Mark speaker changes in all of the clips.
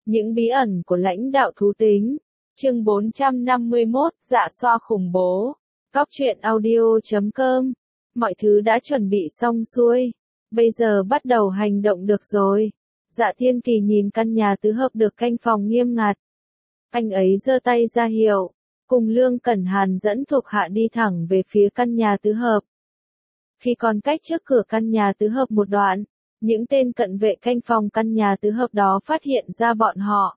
Speaker 1: Những bí ẩn của lãnh đạo thú tính. Chương 451, Dạ xoa khủng bố. Cóc truyện audio.com. Mọi thứ đã chuẩn bị xong xuôi. Bây giờ bắt đầu hành động được rồi. Dạ Thiên Kỳ nhìn căn nhà tứ hợp được canh phòng nghiêm ngặt. Anh ấy giơ tay ra hiệu, cùng Lương Cẩn Hàn dẫn thuộc hạ đi thẳng về phía căn nhà tứ hợp. Khi còn cách trước cửa căn nhà tứ hợp một đoạn, những tên cận vệ canh phòng căn nhà tứ hợp đó phát hiện ra bọn họ.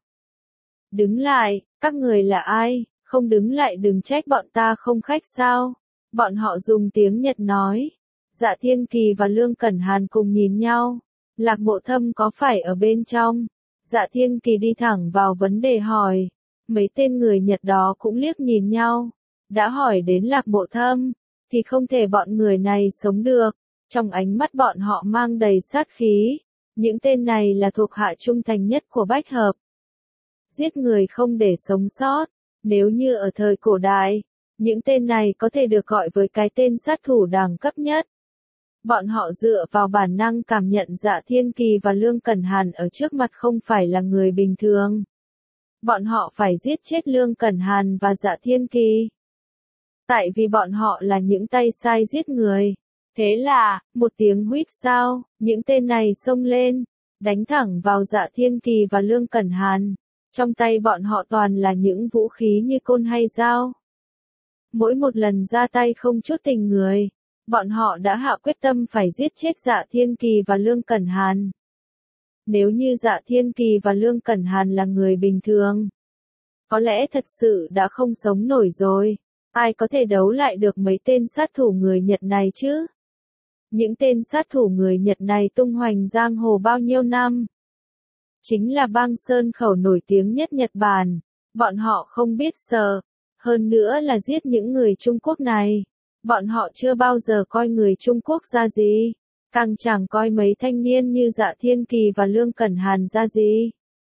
Speaker 1: Đứng lại, các người là ai, không đứng lại đừng trách bọn ta không khách sao. Bọn họ dùng tiếng Nhật nói. Dạ Thiên Kỳ và Lương Cẩn Hàn cùng nhìn nhau. Lạc Mộ Thâm có phải ở bên trong? Dạ Thiên Kỳ đi thẳng vào vấn đề hỏi. Mấy tên người Nhật đó cũng liếc nhìn nhau. Đã hỏi đến Lạc Mộ Thâm, thì không thể bọn người này sống được. Trong ánh mắt bọn họ mang đầy sát khí. Những tên này là thuộc hạ trung thành nhất của Bách Hợp. Giết người không để sống sót. Nếu như ở thời cổ đại, những tên này có thể được gọi với cái tên sát thủ đẳng cấp nhất. Bọn họ dựa vào bản năng cảm nhận Dạ Thiên Kỳ và Lương Cẩn Hàn ở trước mặt không phải là người bình thường. Bọn họ phải giết chết Lương Cẩn Hàn và Dạ Thiên Kỳ. Tại vì bọn họ là những tay sai giết người. Thế là, một tiếng huýt sao, những tên này xông lên, đánh thẳng vào Dạ Thiên Kỳ và Lương Cẩn Hàn. Trong tay bọn họ toàn là những vũ khí như côn hay dao. Mỗi một lần ra tay không chút tình người, bọn họ đã hạ quyết tâm phải giết chết Dạ Thiên Kỳ và Lương Cẩn Hàn. Nếu như Dạ Thiên Kỳ và Lương Cẩn Hàn là người bình thường, có lẽ thật sự đã không sống nổi rồi. Ai có thể đấu lại được mấy tên sát thủ người Nhật này chứ? Những tên sát thủ người Nhật này tung hoành giang hồ bao nhiêu năm? Chính là bang sơn khẩu nổi tiếng nhất Nhật Bản. Bọn họ không biết sợ. Hơn nữa là giết những người Trung Quốc này. Bọn họ chưa bao giờ coi người Trung Quốc ra gì. Càng chẳng coi mấy thanh niên như Dạ Thiên Kỳ và Lương Cẩn Hàn ra gì.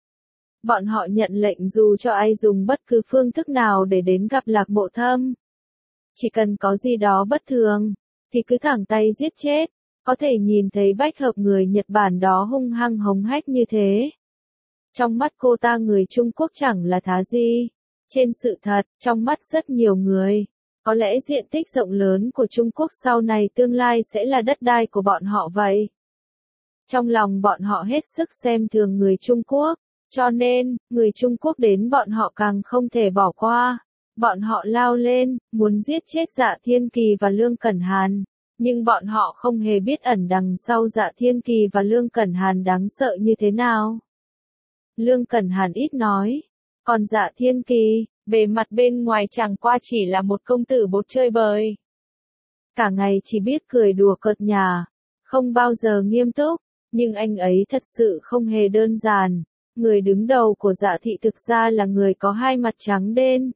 Speaker 1: Bọn họ nhận lệnh dù cho ai dùng bất cứ phương thức nào để đến gặp Lạc Mộ Thâm. Chỉ cần có gì đó bất thường, thì cứ thẳng tay giết chết. Có thể nhìn thấy Bách Hợp người Nhật Bản đó hung hăng hống hách như thế. Trong mắt cô ta người Trung Quốc chẳng là thá gì. Trên sự thật, trong mắt rất nhiều người, có lẽ diện tích rộng lớn của Trung Quốc sau này tương lai sẽ là đất đai của bọn họ vậy. Trong lòng bọn họ hết sức xem thường người Trung Quốc, cho nên, người Trung Quốc đến bọn họ càng không thể bỏ qua. Bọn họ lao lên, muốn giết chết Dạ Thiên Kỳ và Lương Cẩn Hàn. Nhưng bọn họ không hề biết ẩn đằng sau Dạ Thiên Kỳ và Lương Cẩn Hàn đáng sợ như thế nào. Lương Cẩn Hàn ít nói. Còn Dạ Thiên Kỳ, bề mặt bên ngoài chẳng qua chỉ là một công tử bột chơi bời. Cả ngày chỉ biết cười đùa cợt nhả, không bao giờ nghiêm túc, nhưng anh ấy thật sự không hề đơn giản. Người đứng đầu của Dạ thị thực ra là người có hai mặt trắng đen.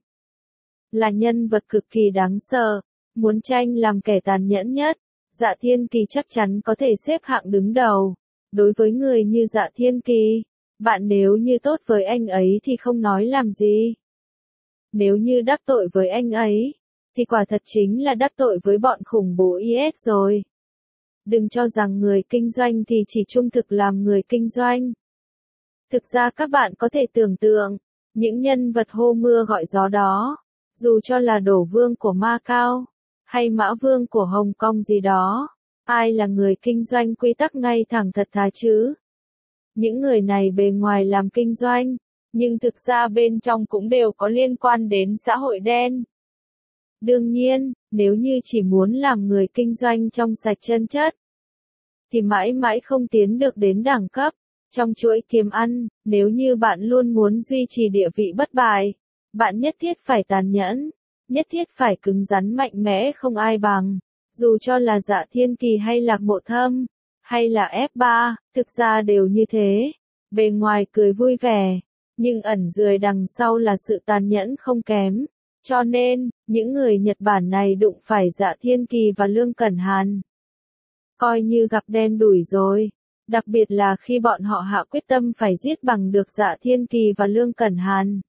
Speaker 1: Là nhân vật cực kỳ đáng sợ, muốn tranh làm kẻ tàn nhẫn nhất. Dạ Thiên Kỳ chắc chắn có thể xếp hạng đứng đầu. Đối với người như Dạ Thiên Kỳ, bạn nếu như tốt với anh ấy thì không nói làm gì. Nếu như đắc tội với anh ấy, thì quả thật chính là đắc tội với bọn khủng bố IS rồi. Đừng cho rằng người kinh doanh thì chỉ trung thực làm người kinh doanh. Thực ra các bạn có thể tưởng tượng, những nhân vật hô mưa gọi gió đó, dù cho là Đổ Vương của Macau, hay Mã Vương của Hồng Kông gì đó, ai là người kinh doanh quy tắc ngay thẳng thật thà chứ? Những người này bề ngoài làm kinh doanh, nhưng thực ra bên trong cũng đều có liên quan đến xã hội đen. Đương nhiên, nếu như chỉ muốn làm người kinh doanh trong sạch chân chất, thì mãi mãi không tiến được đến đẳng cấp. Trong chuỗi kiếm ăn, nếu như bạn luôn muốn duy trì địa vị bất bại, bạn nhất thiết phải tàn nhẫn, nhất thiết phải cứng rắn mạnh mẽ không ai bằng. Dù cho là Dạ Thiên Kỳ hay Lạc Mộ Thâm, hay là F3, thực ra đều như thế. Bề ngoài cười vui vẻ, nhưng ẩn dưới đằng sau là sự tàn nhẫn không kém. Cho nên, những người Nhật Bản này đụng phải Dạ Thiên Kỳ và Lương Cẩn Hàn, coi như gặp đen đủi rồi. Đặc biệt là khi bọn họ hạ quyết tâm phải giết bằng được Dạ Thiên Kỳ và Lương Cẩn Hàn.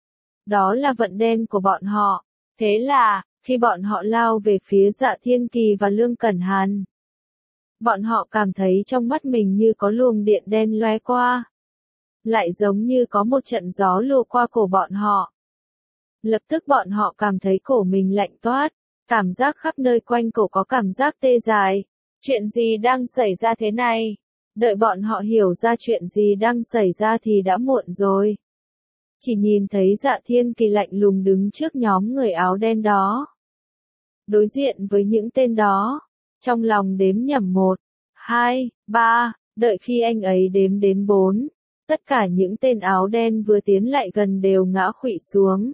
Speaker 1: Đó là vận đen của bọn họ. Thế là, khi bọn họ lao về phía Dạ Thiên Kỳ và Lương Cẩn Hàn, bọn họ cảm thấy trong mắt mình như có luồng điện đen lóe qua. lại giống như có một trận gió lùa qua cổ bọn họ. Lập tức bọn họ cảm thấy cổ mình lạnh toát, cảm giác khắp nơi quanh cổ có cảm giác tê dại. Chuyện gì đang xảy ra thế này? Đợi bọn họ hiểu ra chuyện gì đang xảy ra thì đã muộn rồi. Chỉ nhìn thấy Dạ Thiên Kỳ lạnh lùng đứng trước nhóm người áo đen đó. Đối diện với những tên đó, trong lòng đếm nhẩm 1, 2, 3, đợi khi anh ấy đếm đến 4, tất cả những tên áo đen vừa tiến lại gần đều ngã khuỵu xuống.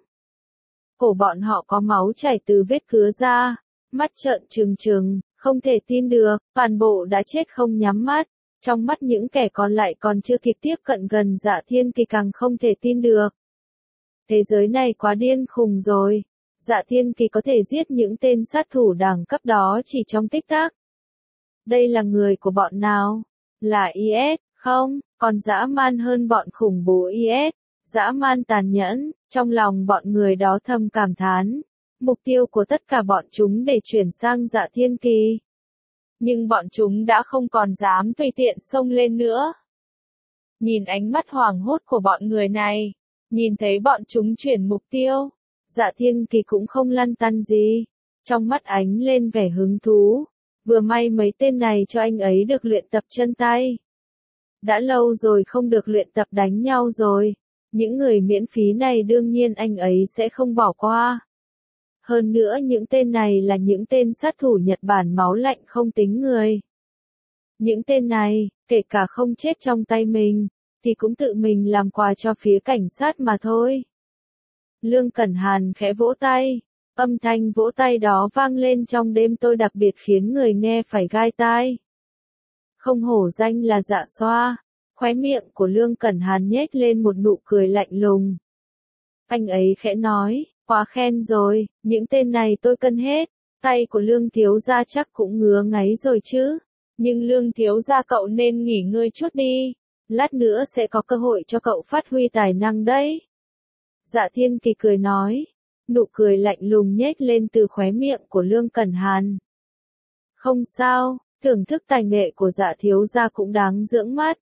Speaker 1: Cổ bọn họ có máu chảy từ vết cứa ra, mắt trợn trừng trừng, không thể tin được, toàn bộ đã chết không nhắm mắt. Trong mắt những kẻ còn lại còn chưa kịp tiếp cận gần Dạ Thiên Kỳ càng không thể tin được. Thế giới này quá điên khùng rồi. Dạ Thiên Kỳ có thể giết những tên sát thủ đẳng cấp đó chỉ trong tích tắc. Đây là người của bọn nào? Là IS, không, còn dã man hơn bọn khủng bố IS. Dã man tàn nhẫn, trong lòng bọn người đó thầm cảm thán. Mục tiêu của tất cả bọn chúng để chuyển sang Dạ Thiên Kỳ. Nhưng bọn chúng đã không còn dám tùy tiện xông lên nữa. Nhìn ánh mắt hoảng hốt của bọn người này, nhìn thấy bọn chúng chuyển mục tiêu, Dạ Thiên Kỳ cũng không lăn tăn gì. Trong mắt ánh lên vẻ hứng thú. Vừa may mấy tên này cho anh ấy được luyện tập chân tay. Đã lâu rồi không được luyện tập đánh nhau rồi. Những người miễn phí này đương nhiên anh ấy sẽ không bỏ qua. Hơn nữa những tên này là những tên sát thủ Nhật Bản máu lạnh không tính người. Những tên này, kể cả không chết trong tay mình, thì cũng tự mình làm quà cho phía cảnh sát mà thôi. Lương Cẩn Hàn khẽ vỗ tay. Âm thanh vỗ tay đó vang lên trong đêm tối đặc biệt khiến người nghe phải gai tai. Không hổ danh là Dạ Xoa. Khóe miệng của Lương Cẩn Hàn nhếch lên một nụ cười lạnh lùng. Anh ấy khẽ nói, quá khen rồi, những tên này tôi cân hết. Tay của Lương thiếu gia chắc cũng ngứa ngáy rồi chứ. Nhưng Lương thiếu gia cậu nên nghỉ ngơi chút đi. Lát nữa sẽ có cơ hội cho cậu phát huy tài năng đấy. Dạ Thiên Kỳ cười nói. Nụ cười lạnh lùng nhếch lên từ khóe miệng của Lương Cẩn Hàn. Không sao, thưởng thức tài nghệ của Dạ thiếu gia cũng đáng dưỡng mắt.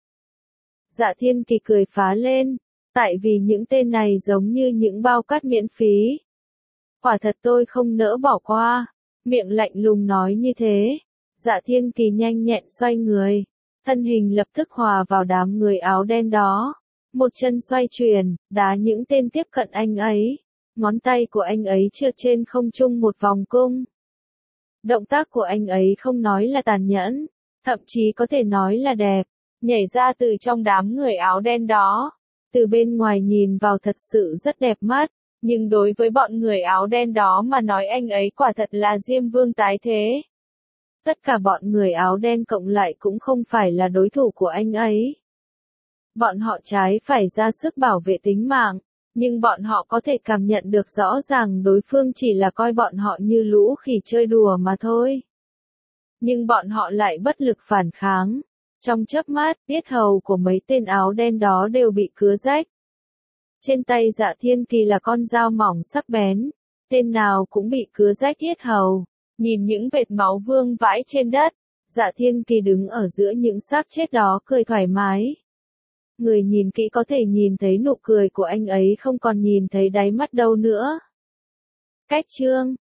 Speaker 1: Dạ Thiên Kỳ cười phá lên, tại vì những tên này giống như những bao cát miễn phí. Quả thật tôi không nỡ bỏ qua, miệng lạnh lùng nói như thế. Dạ Thiên Kỳ nhanh nhẹn xoay người, thân hình lập tức hòa vào đám người áo đen đó. Một chân xoay chuyển, đá những tên tiếp cận anh ấy. Ngón tay của anh ấy trượt trên không trung một vòng cung. Động tác của anh ấy không nói là tàn nhẫn, thậm chí có thể nói là đẹp. Nhảy ra từ trong đám người áo đen đó. Từ bên ngoài nhìn vào thật sự rất đẹp mắt. Nhưng đối với bọn người áo đen đó mà nói anh ấy quả thật là Diêm Vương tái thế. Tất cả bọn người áo đen cộng lại cũng không phải là đối thủ của anh ấy. Bọn họ trái phải ra sức bảo vệ tính mạng. Nhưng bọn họ có thể cảm nhận được rõ ràng đối phương chỉ là coi bọn họ như lũ khỉ chơi đùa mà thôi. Nhưng bọn họ lại bất lực phản kháng. Trong chớp mắt, yết hầu của mấy tên áo đen đó đều bị cứa rách. Trên tay Dạ Thiên Kỳ là con dao mỏng sắc bén. Tên nào cũng bị cứa rách yết hầu. Nhìn những vệt máu vương vãi trên đất. Dạ Thiên Kỳ đứng ở giữa những xác chết đó cười thoải mái. Người nhìn kỹ có thể nhìn thấy nụ cười của anh ấy không còn nhìn thấy đáy mắt đâu nữa. Cách chương